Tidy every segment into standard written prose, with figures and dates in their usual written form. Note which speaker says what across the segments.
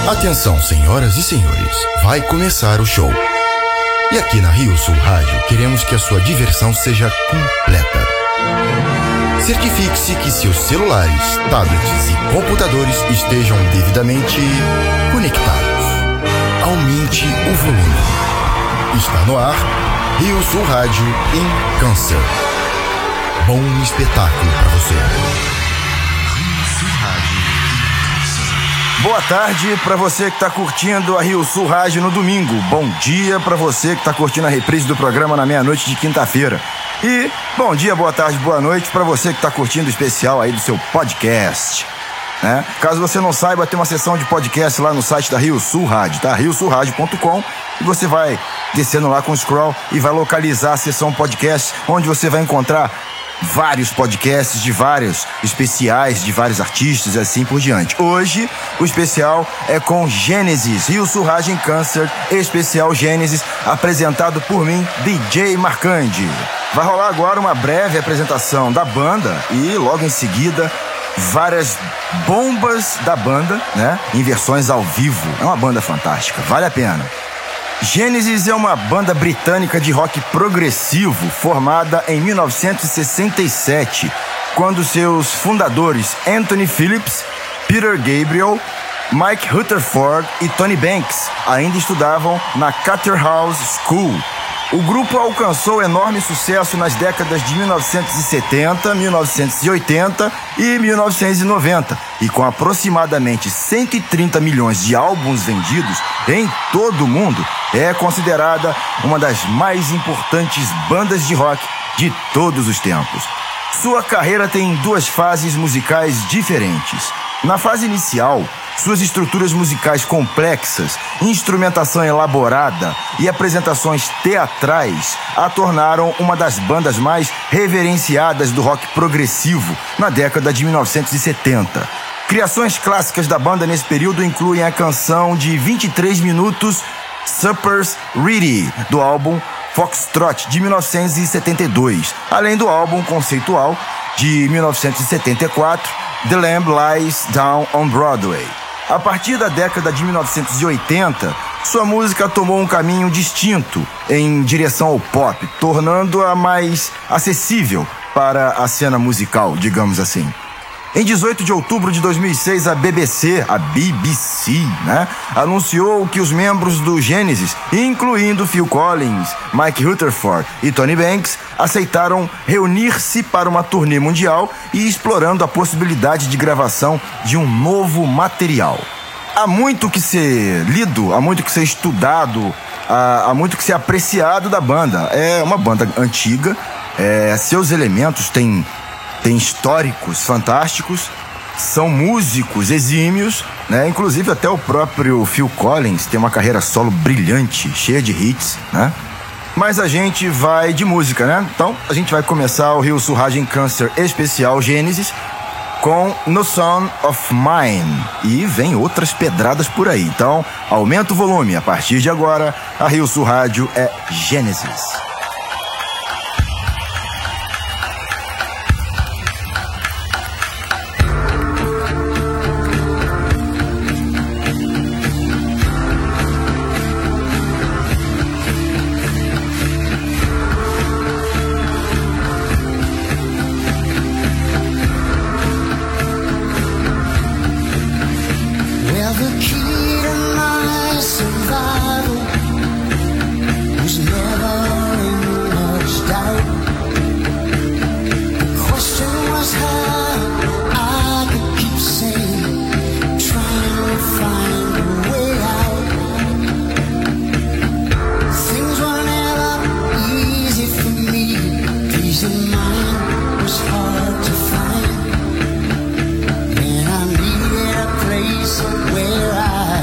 Speaker 1: Atenção, senhoras e senhores, vai começar o show. E aqui na Rio Sul Rádio queremos que a sua diversão seja completa. Certifique-se que seus celulares, tablets e computadores estejam devidamente conectados. Aumente o volume. Está no ar Rio Sul Rádio em Câncer. Bom espetáculo para você.
Speaker 2: Boa tarde para você que está curtindo a Rio Sul Rádio no domingo. Bom dia para você que está curtindo a reprise do programa na meia-noite de quinta-feira. E bom dia, boa tarde, boa noite para você que está curtindo o especial aí do seu podcast. Né? Caso você não saiba, tem uma seção de podcast lá no site da Rio Sul Rádio, tá? riosulradio.com, e você vai descendo lá com o scroll e vai localizar a seção podcast, onde você vai encontrar vários podcasts de vários especiais de vários artistas e assim por diante. Hoje o especial é com Gênesis, Rio Sul Rádio em Câncer, especial Gênesis, apresentado por mim, DJ Marcandi. Vai rolar agora uma breve apresentação da banda e logo em seguida várias bombas da banda, né, em versões ao vivo. É uma banda fantástica, vale a pena. Gênesis é uma banda britânica de rock progressivo formada em 1967, quando seus fundadores Anthony Phillips, Peter Gabriel, Mike Rutherford e Tony Banks ainda estudavam na Charterhouse School. O grupo alcançou enorme sucesso nas décadas de 1970, 1980 e 1990, e com aproximadamente 130 milhões de álbuns vendidos em todo o mundo, é considerada uma das mais importantes bandas de rock de todos os tempos. Sua carreira tem duas fases musicais diferentes. Na fase inicial, suas estruturas musicais complexas, instrumentação elaborada e apresentações teatrais a tornaram uma das bandas mais reverenciadas do rock progressivo na década de 1970. Criações clássicas da banda nesse período incluem a canção de 23 minutos Supper's Ready, do álbum Foxtrot, de 1972, além do álbum conceitual de 1974, The Lamb Lies Down on Broadway. A partir da década de 1980, sua música tomou um caminho distinto em direção ao pop, tornando-a mais acessível para a cena musical, digamos assim. Em 18 de outubro de 2006, a BBC, né, anunciou que os membros do Gênesis, incluindo Phil Collins, Mike Rutherford e Tony Banks, aceitaram reunir-se para uma turnê mundial e explorando a possibilidade de gravação de um novo material. Há muito que ser lido, há muito que ser estudado, há muito que ser apreciado da banda. É uma banda antiga, seus elementos têm históricos fantásticos, são músicos exímios, né? Inclusive até o próprio Phil Collins tem uma carreira solo brilhante, cheia de hits, né? Mas a gente vai de música, né? Então a gente vai começar o Rio Sul Rádio em Câncer especial Gênesis com No Son of Mine, e vem outras pedradas por aí. Então aumenta o volume, a partir de agora a Rio Sul Rádio é Gênesis.
Speaker 3: Where I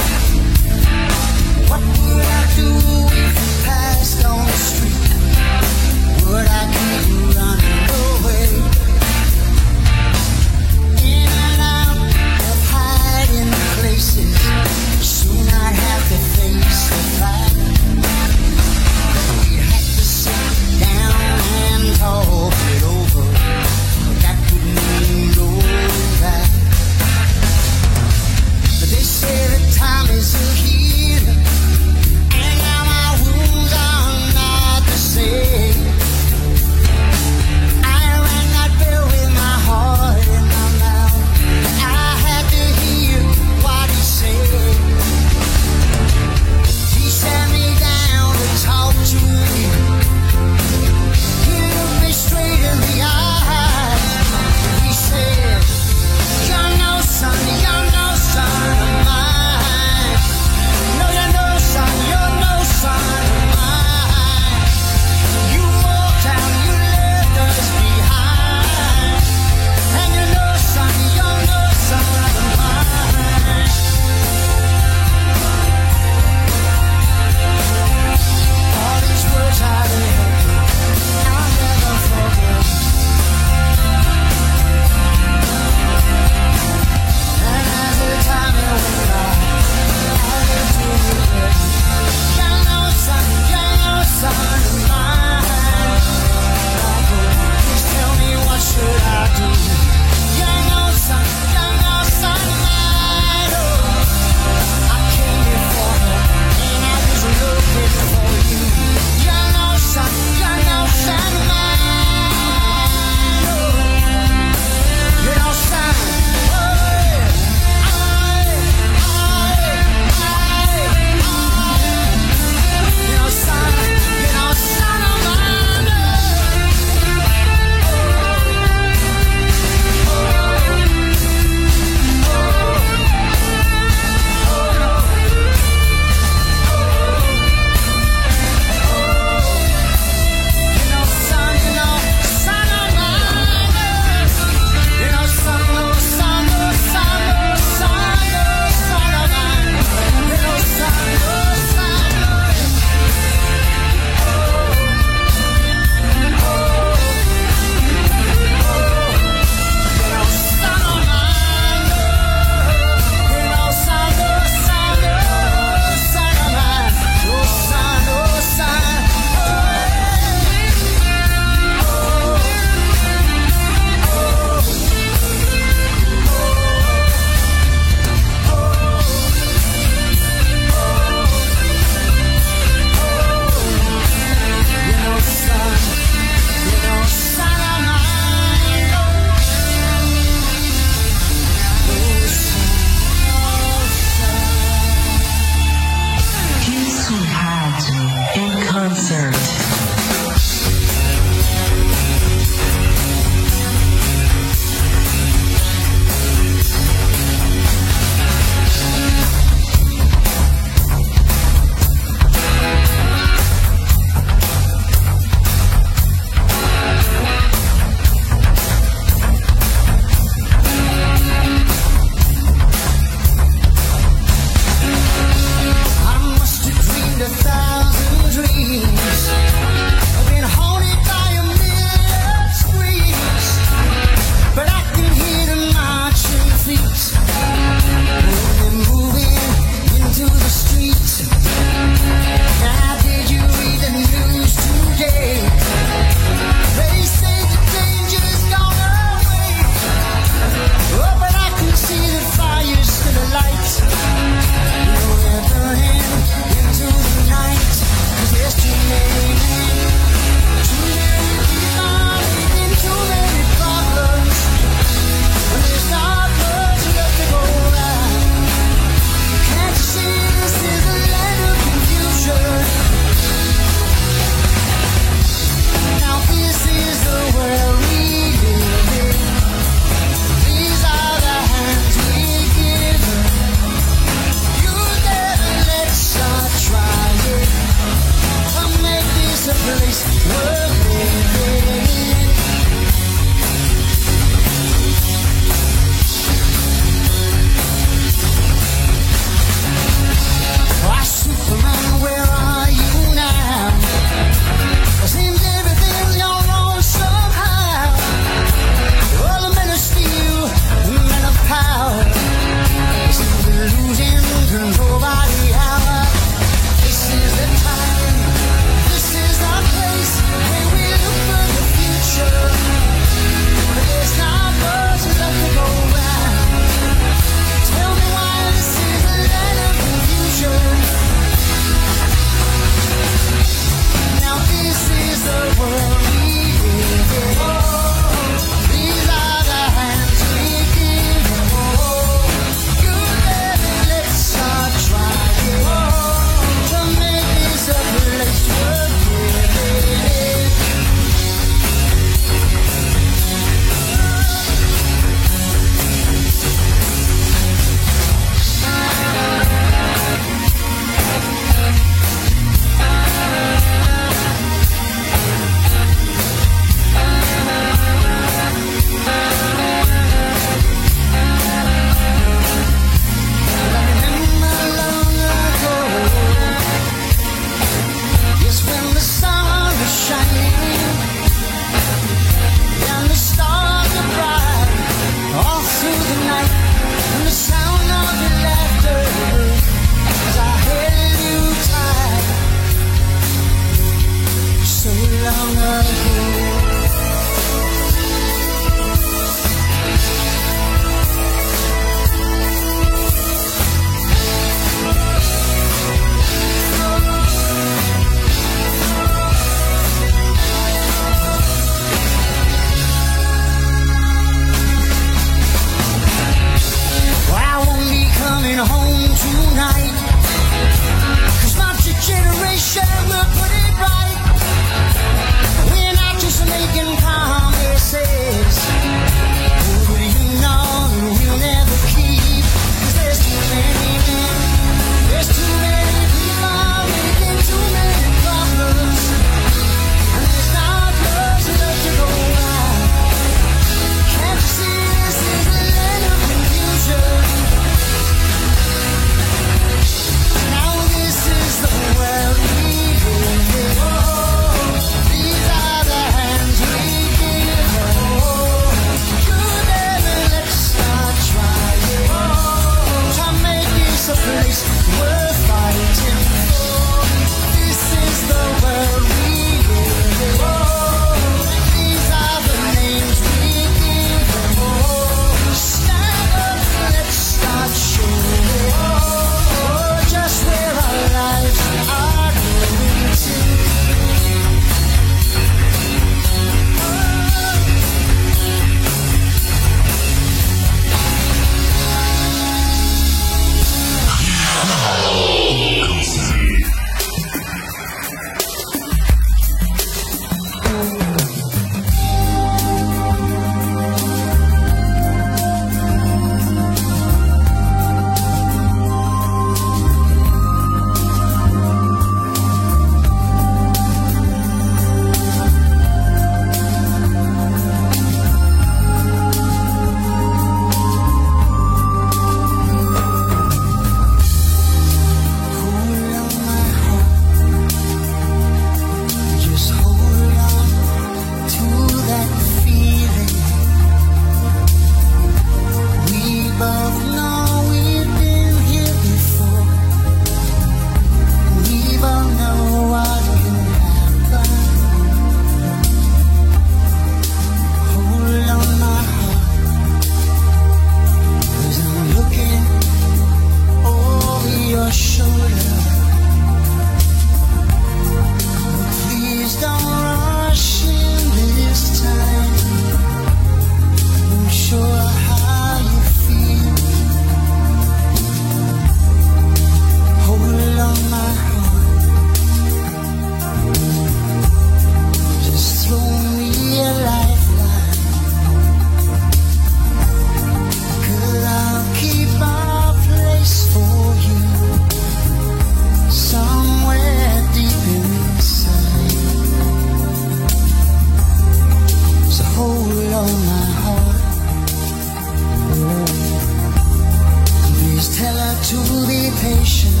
Speaker 3: patient,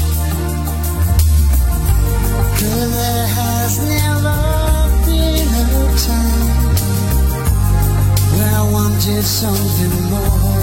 Speaker 3: 'cause there has never been a time when I wanted something more.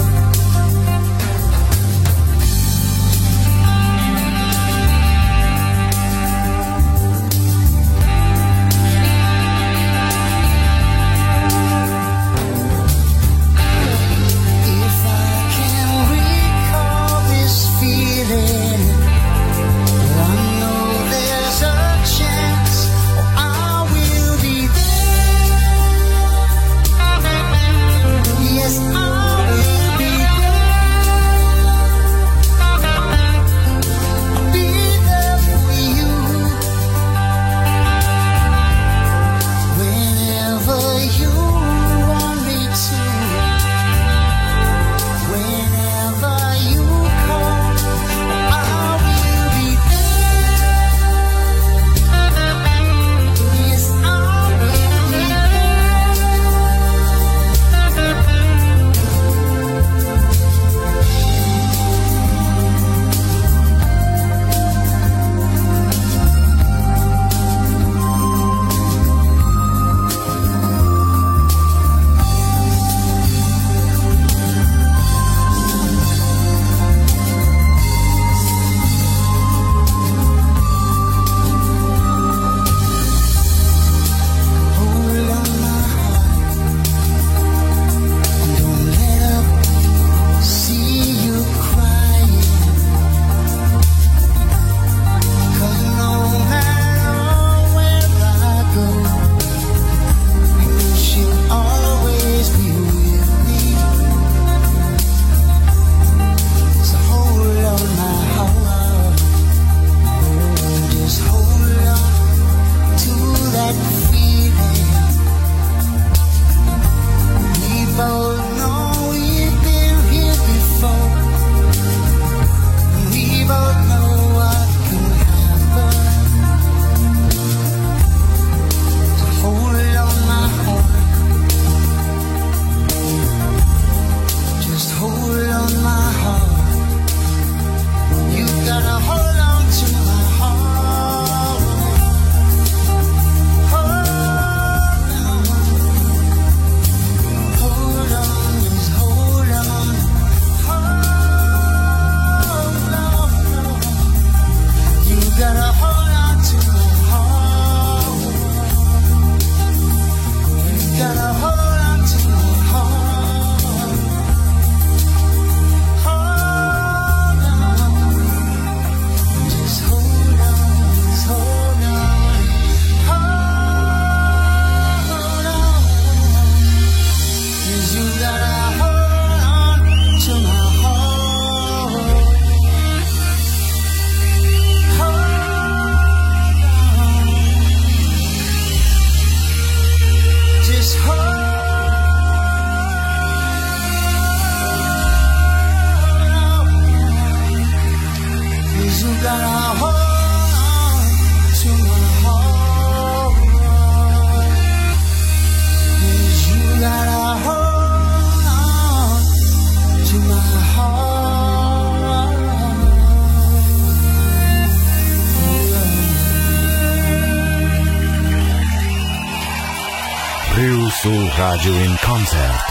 Speaker 4: Rio Sul Radio in concert.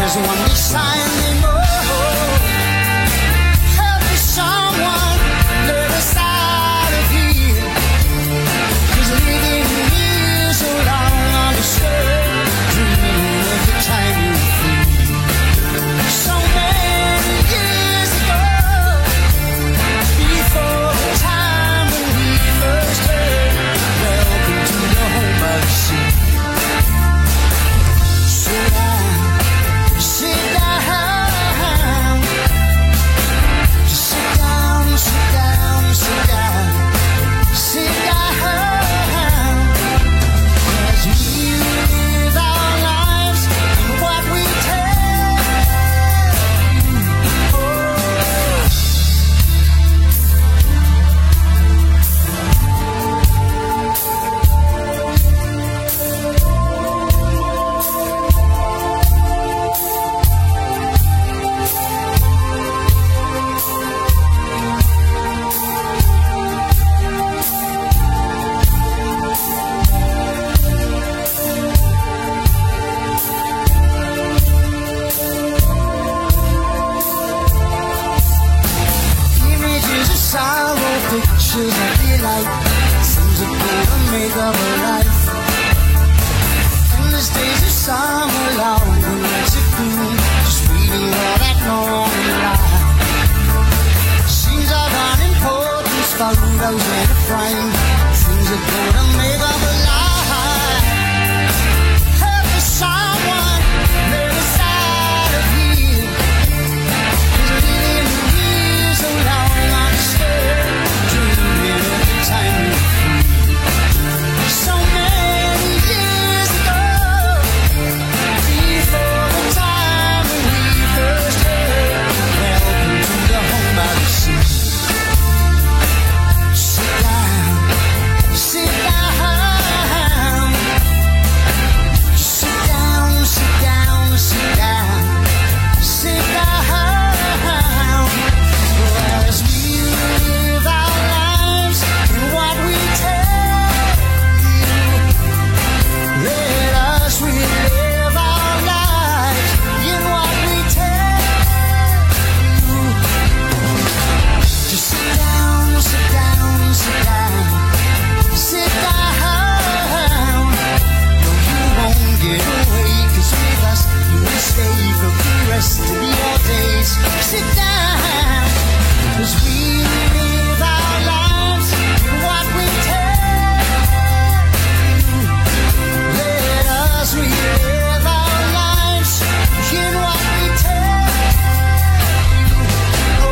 Speaker 3: There's one beside me, oh, help me someone, let us out of here, 'cause living here so long undisturbed, dreaming every time you're free. So many years ago, before the time when we first heard, welcome to the home by the sea. Sit down, sit down, just sit down, sit down, sit down, sit down, 'cause we live our lives in what we tell. Oh. Images of sorrow, pictures of delight, seems a good to make of a life. Endless days of summer, long nights of gloom, just waiting all that long life. Seems of unimportance, photos and a frame, seems a good to make of a life. Help me someone, let us out of here. 'Cause living here so long undisturbed, dreaming every time you're free. So many years ago, before the time when we first heard, welcome to the home by the sea. Sit down, sit down, sit down, sit down, sit down, sit down. Well, as we live our lives in what we tell you, let us relive our lives in what we tell you. Just sit down, sit down, sit down, sit down. No, you won't get away, 'cause with us you will stay for the rest of your days. Sit down, 'cause we live our lives in what we tell you. Let us relive our lives in what we tell you. Oh.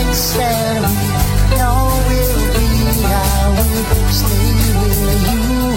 Speaker 3: Instead, no, we'll be, I will stay with you.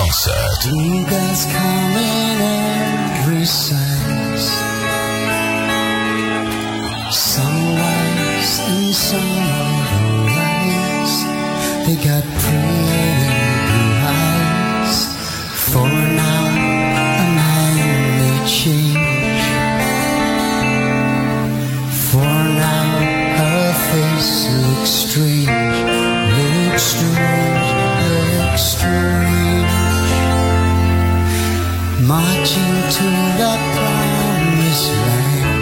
Speaker 4: concert.
Speaker 3: Bluebirds come in every size, some white and some otherwise. They got pretty blue eyes. For now a man may change, for now her face looks strange, looks strange, looks strange. Marching to the promised land,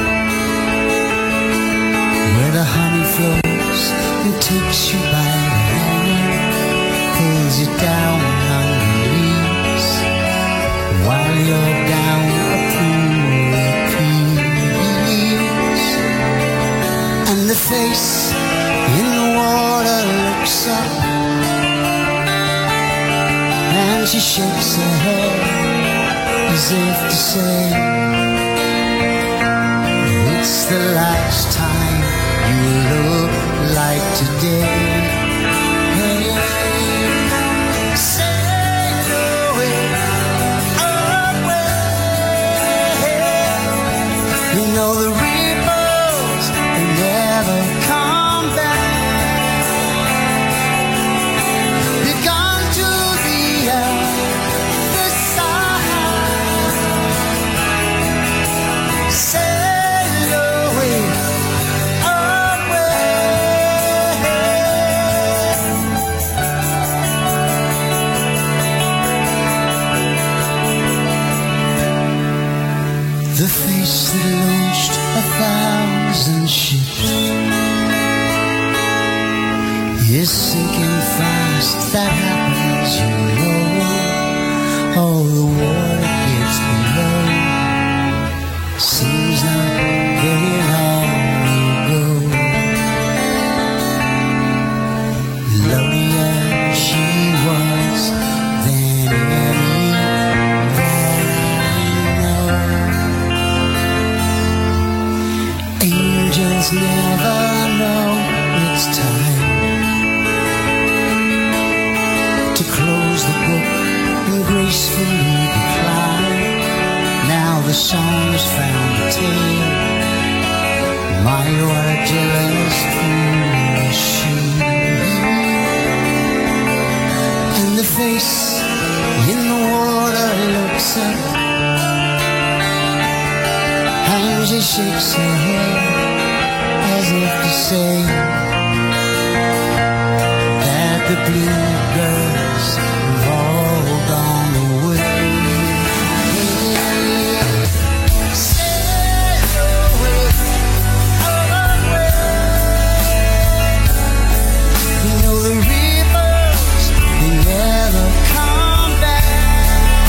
Speaker 3: where the honey flows and takes you by the hand, pulls you down on your knees while you're down a pool of peace. And the face in the water looks up, and she shakes her head as if to say, it's the last time you look like today. Hey, sail away, away. You know the reapers, they never come back. They've gone to the other side. Sail away, away. The face that launched 1,000 ships is sinking fast. That happens, you know. Oh, the water gets below. Seems not very long ago. Lovelier she was than anyone I know. Angels never know it's time to close the book and gracefully decline. Now the song's found a tale, my arduous machine. And the face in the water looks up, and she shakes her head as if to say that the bluebirds have all gone away. Sail away, away. You know the reapers, they never come back.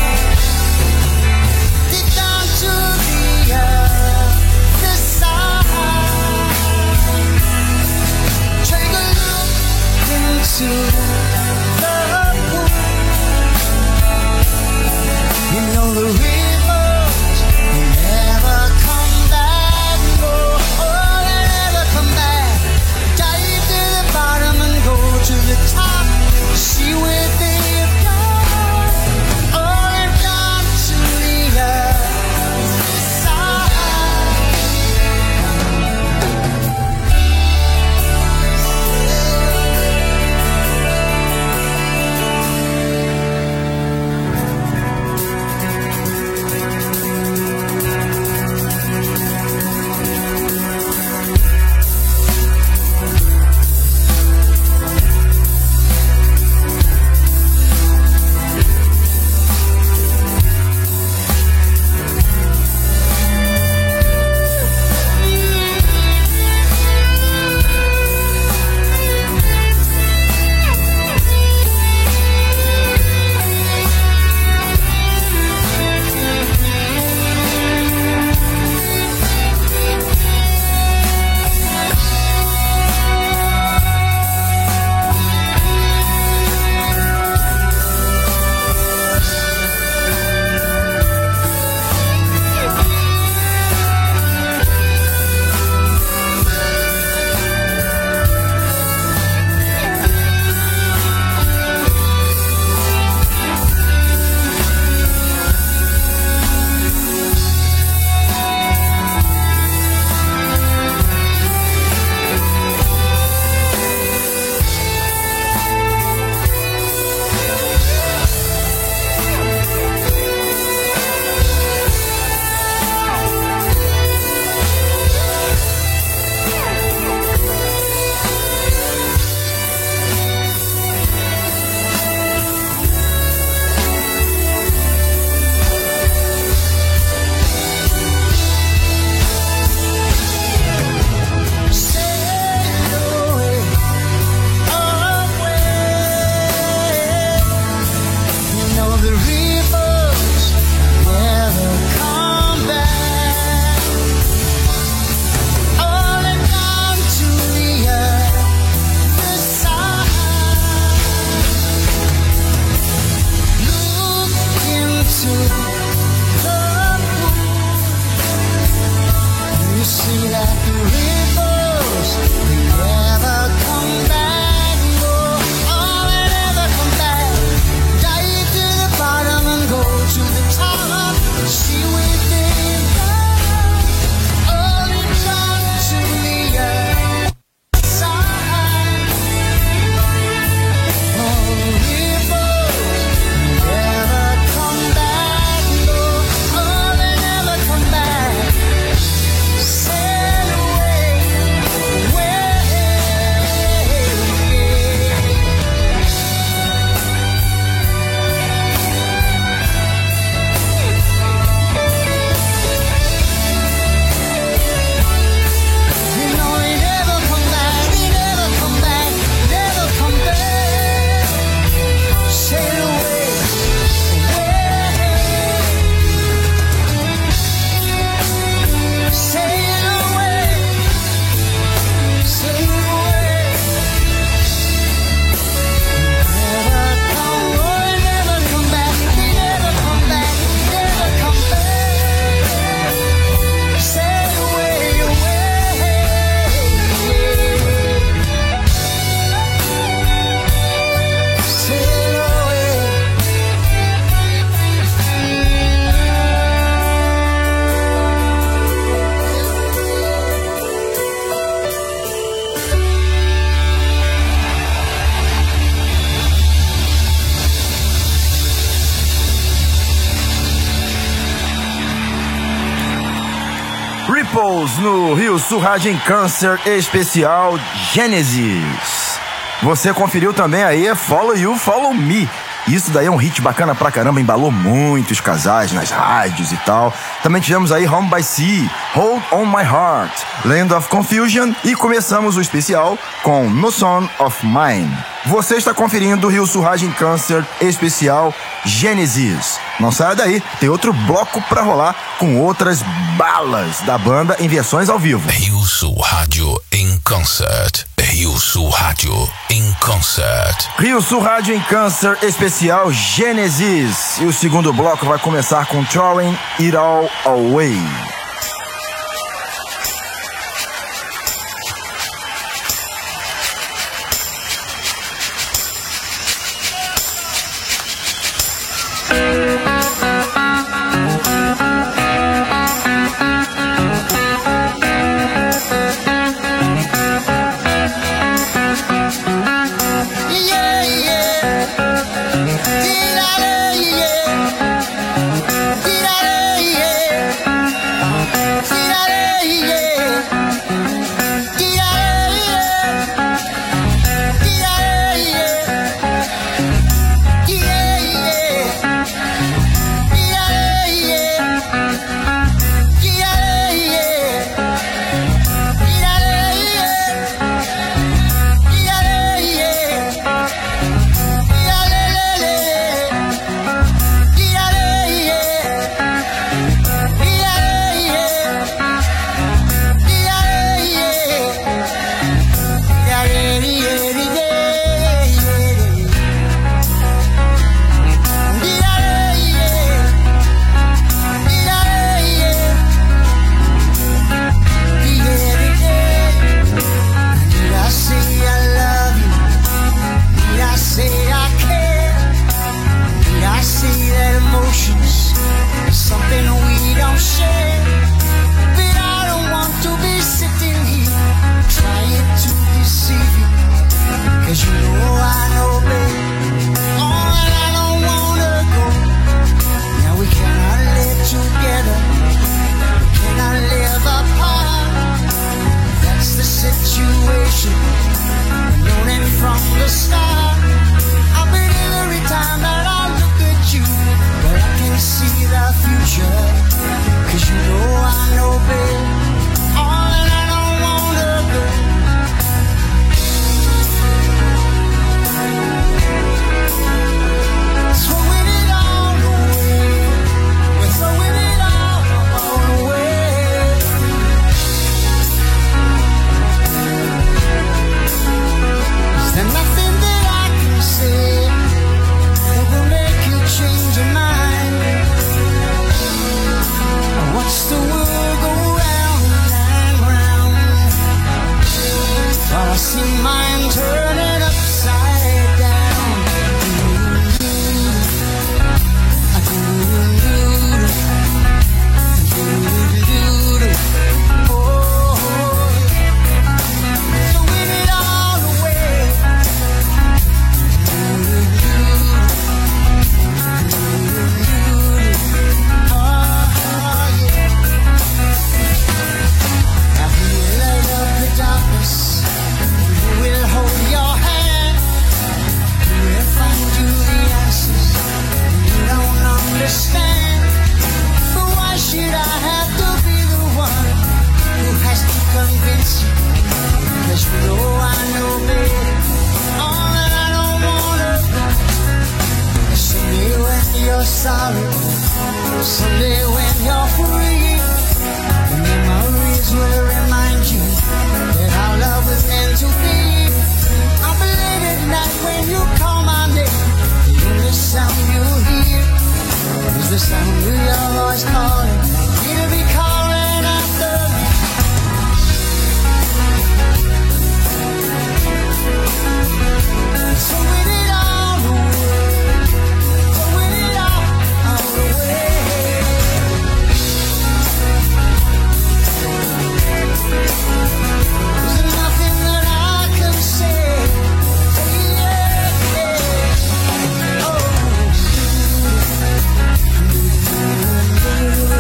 Speaker 3: They've gone to the other side. Take a look into the pool.
Speaker 2: Pimples no Rio Sul Rádio em Câncer especial Gênesis. Você conferiu também aí Follow You, Follow Me. Isso daí é um hit bacana pra caramba, embalou muitos casais nas rádios e tal. Também tivemos aí Home by Sea, Hold On My Heart, Land of Confusion e começamos o especial com No Son of Mine. Você está conferindo o Rio Sul Rádio em Câncer especial Gênesis. Não saia daí, tem outro bloco pra rolar com outras balas da banda em versões ao vivo.
Speaker 5: Rio Sul Rádio em Concert. Rio Sul Rádio em Concert.
Speaker 2: Rio Sul Rádio em Câncer especial Gênesis. E o segundo bloco vai começar com Throwing It All Away.
Speaker 3: Someday when you're free, the memories will remind you that our love was meant to be. I believe at night when you call my name, the only sound you hear is the sound of your voice calling. It'll be calling after me. So with it all away, so with it all away. There's nothing that I can say. Yeah, oh.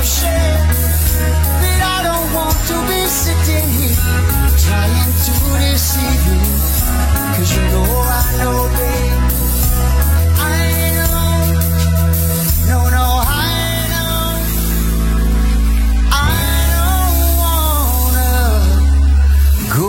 Speaker 3: share. But I don't want to be sitting here trying to deceive you. 'Cause you know I know, babe. I know. No, no, I know. I don't wanna go.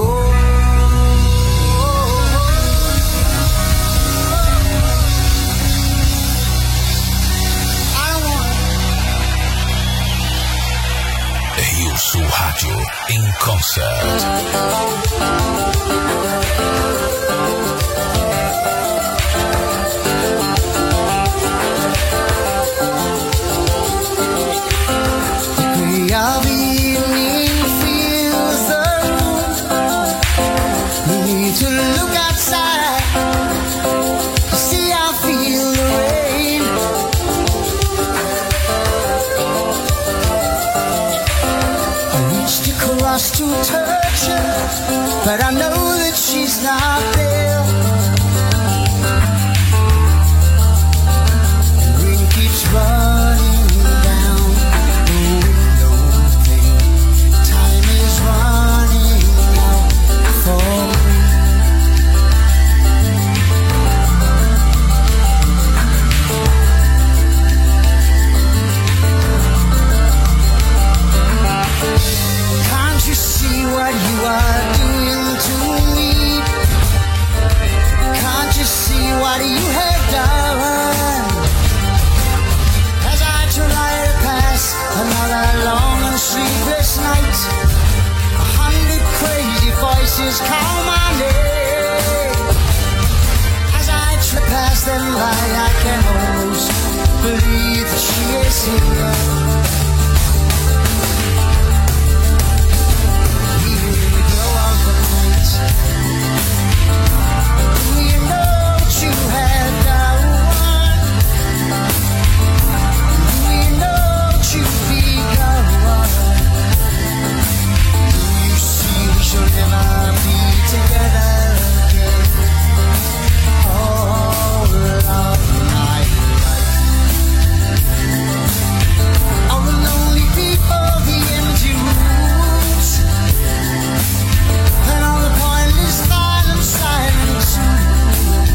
Speaker 5: Rio Sul Rádio em concert.
Speaker 3: Of evening fills the room. We need to look outside to see how feel the rain. I reached across to touch her, but I know that she's not there. The rain keeps running down the window pane. Time is running out for me. Can't you see what you are doing to me? Can't you see what you have done? As I try to pass another long and sleepless night, 100 crazy voices call my name. As I trip past them by, I can almost believe that she is here. Here in the glow of the night, do you know what you have done? Do you know what you've begun? Do you see we shall never be together again? All of my life. All the lonely people, the empty rooms, and all the pointless violent silence.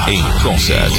Speaker 5: em Concert.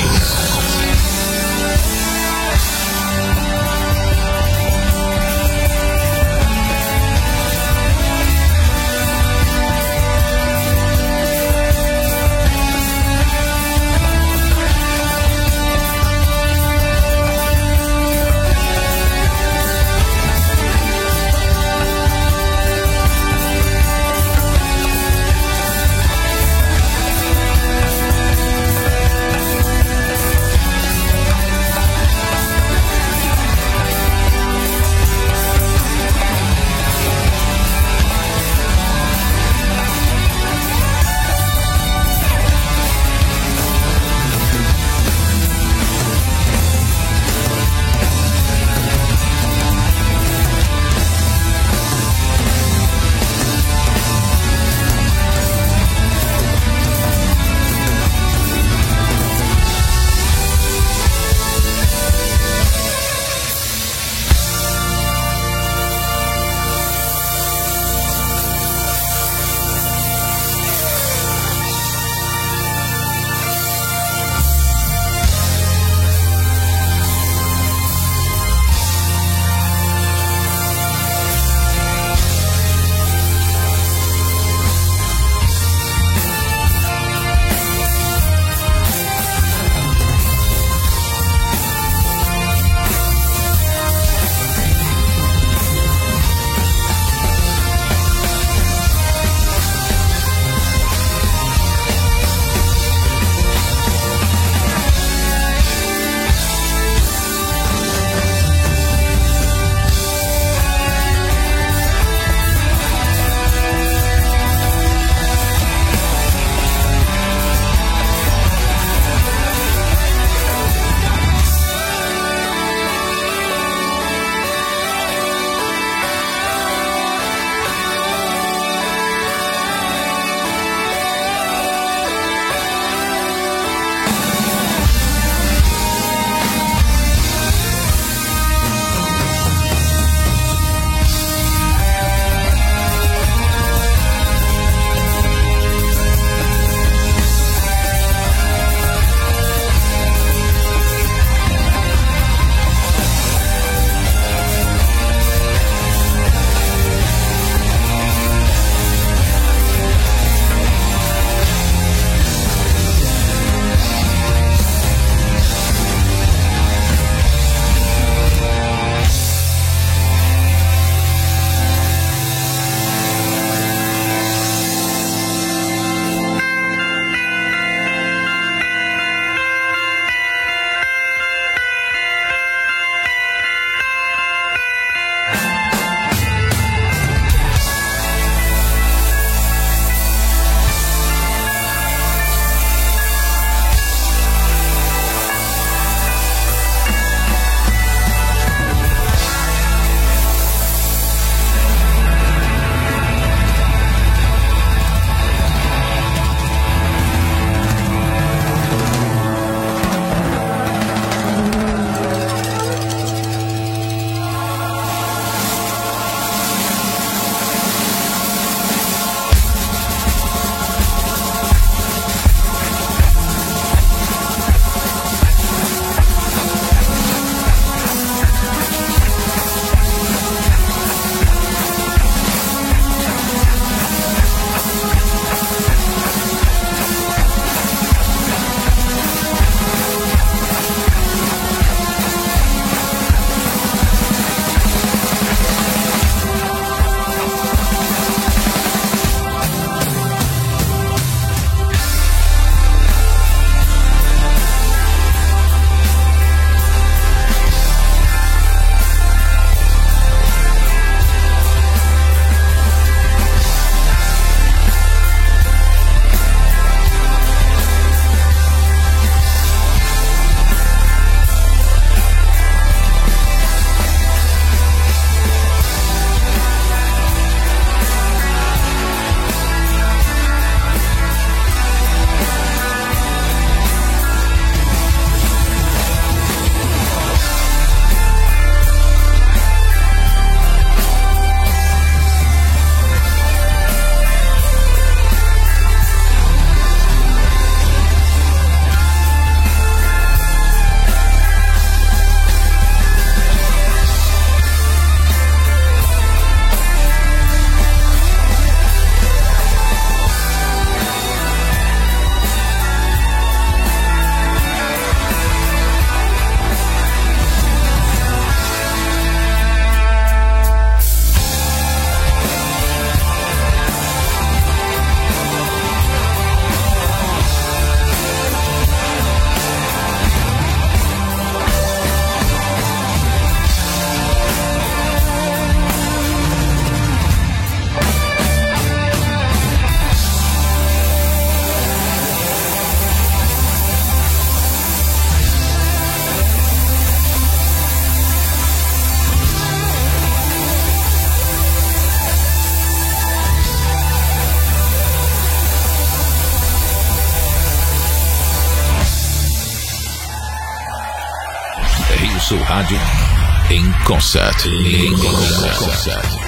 Speaker 5: Rio Sul Rádio em concert. Em concert.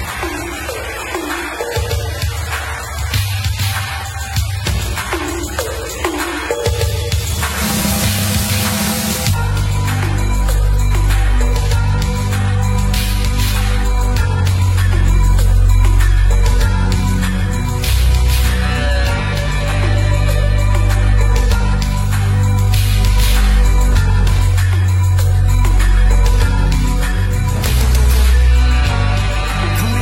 Speaker 3: Come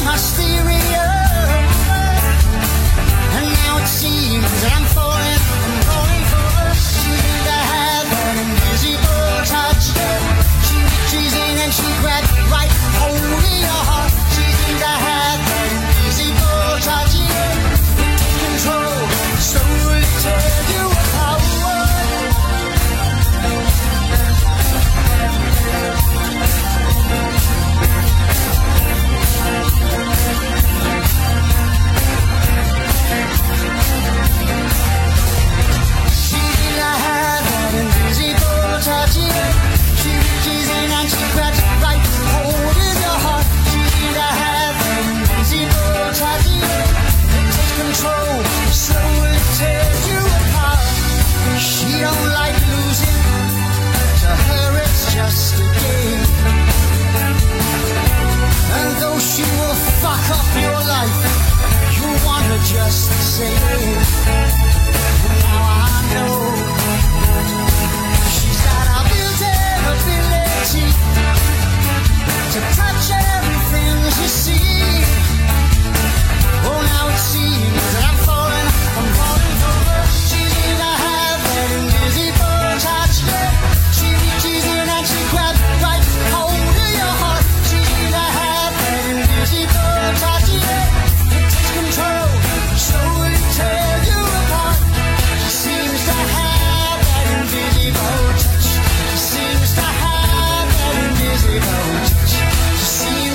Speaker 3: hysteria. And now it seems that I'm falling for her. She seems to have that invisible touch. She reaches in and she grabs right hold of your heart. She seems to have that invisible touch. It takes control, slowly tears you apart. She reaches in and she grabs right hold of your heart. She seems to have that invisible touch. It takes control, slowly tears you apart. She don't like losing, to her it's just a game. And though she will fuck up your life, you want her just the same. And now I know she's got ability to touch everything she sees. Oh, now it seems that I'm falling for her. She seems to have that invisible touch. She reaches in and she grabs right hold of your heart. She seems to have that invisible touch. It takes control, slowly tears you apart. She seems to have that invisible touch. Seems to have that invisible touch. Seems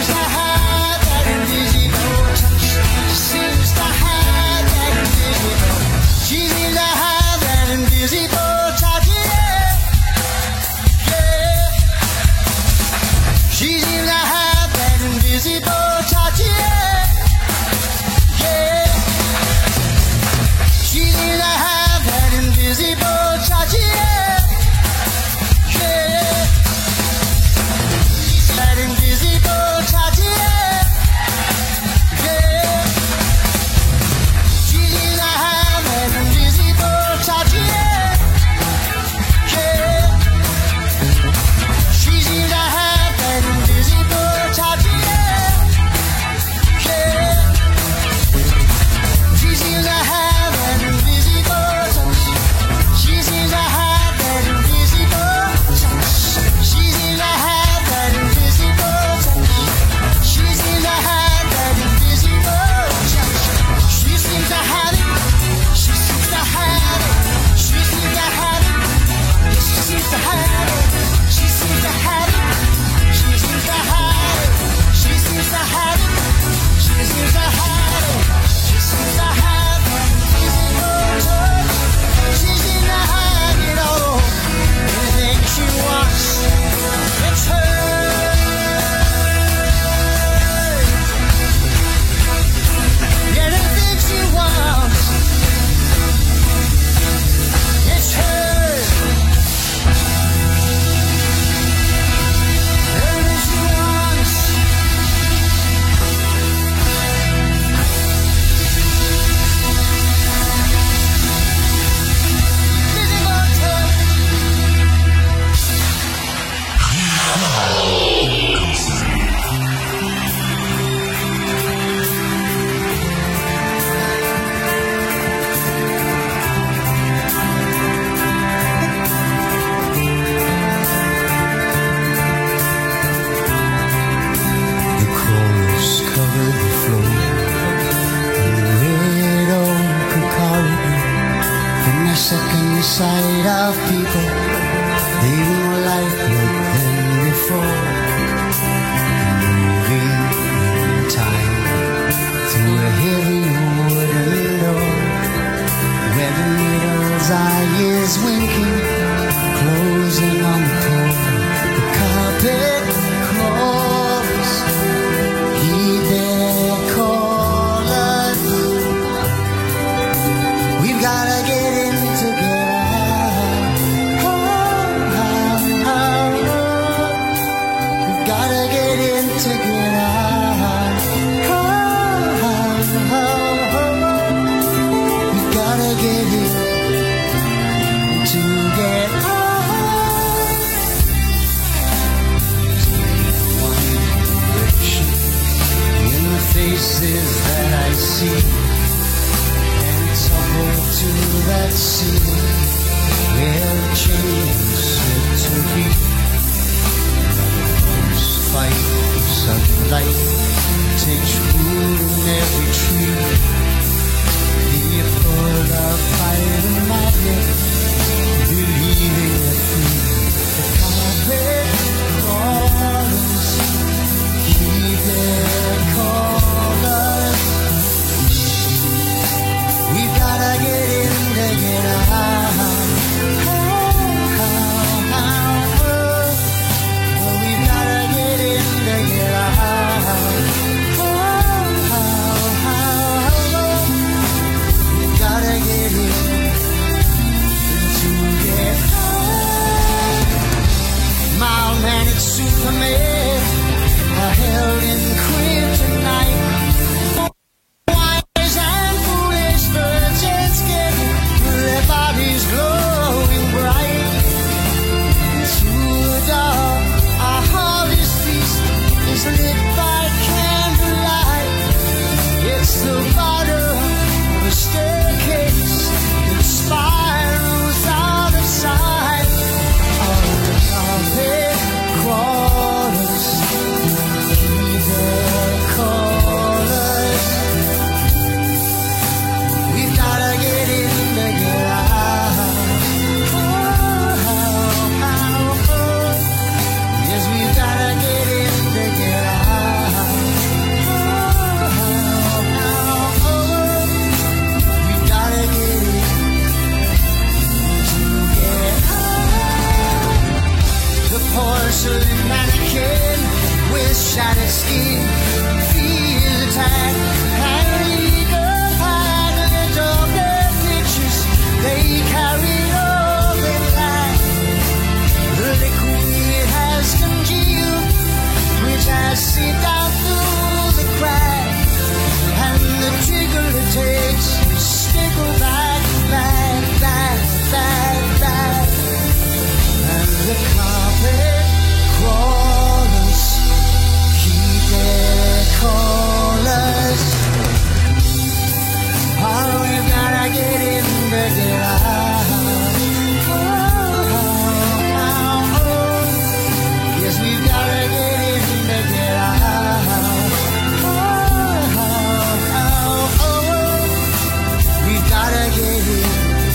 Speaker 3: that I see, and it's up to that sea where the change is to be. First fight of sunlight takes root in every tree. The pull up by the magnet, believing that the carpet crawlers keep their colors. We gotta get in to get out. Well, we gotta get in to get out. We gotta get in to get out. Mild-mannered Superman are held in kryptonite. Wise and foolish virgins get their bodies glowing bright. Through the dark, our harvest feast is lit by candlelight. It's the bottom of a staircase that spirals out of sight. All the carpet crawlers keep their colors. We've gotta get in to get out. Yes, we've gotta get in to get out. We've gotta get in to get out. The porcelain mannequin with shattered skin feels attacked, and legal pageant of their pictures they carry all they lack. The liquid has congealed, which has seeped out through the crack, and the trigger it takes is stickle back, back, back, back, back. And the carpet crawlers keep their colors. Oh, we've gotta get in to get out. Yes, we've gotta get in to get out. We've gotta get in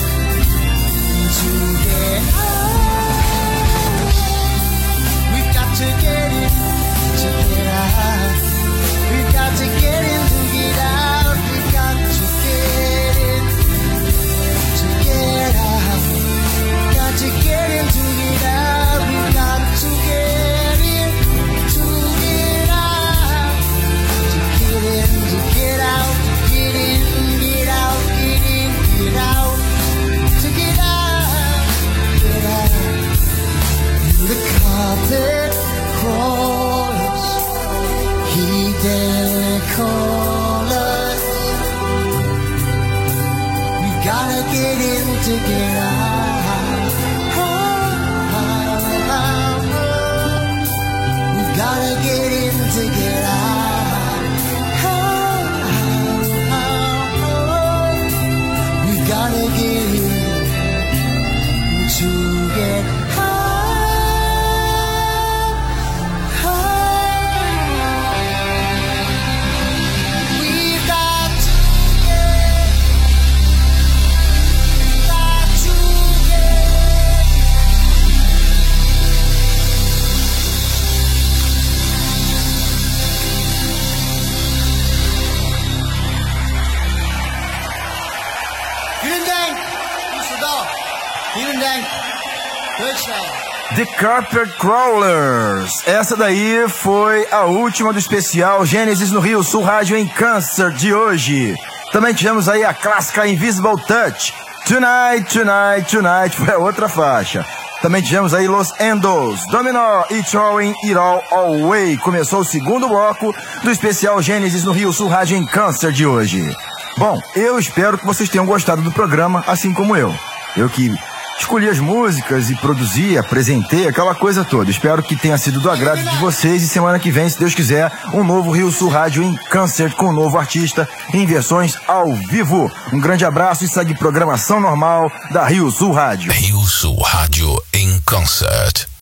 Speaker 3: to get out. We've got to get in to get out. We've got to get in to get out. We've got to get in to get out. Got to get in to get out. We've got to get in to get out. To get in to get out. Get in, get out, get in, get out. To get out, get out. The carpet crawlers heed their callers. We gotta get in to get out. We gotta get in to get out. We gotta get in to get out. We've got to get, got to get. Vielen Dank, Mr. Dog. Vielen Dank. Deutschland.
Speaker 2: The Carpet Crawlers. Essa daí foi a última do especial Gênesis no Rio Sul Rádio em Câncer de hoje. Também tivemos aí a clássica Invisible Touch. Tonight, Tonight, Tonight foi a outra faixa. Também tivemos aí Los Endos, Dominó e Throwing It All Away. Começou o segundo bloco do especial Gênesis no Rio Sul Rádio em Câncer de hoje. Bom, eu espero que vocês tenham gostado do programa, assim como eu. Eu que Escolhi as músicas e produzi, apresentei, aquela coisa toda. Espero que tenha sido do agrado de vocês e semana que vem, se Deus quiser, um novo Rio Sul Rádio em Concert com um novo artista em versões ao vivo. Um grande abraço e segue programação normal da Rio Sul Rádio.
Speaker 5: Rio Sul Rádio em Concert.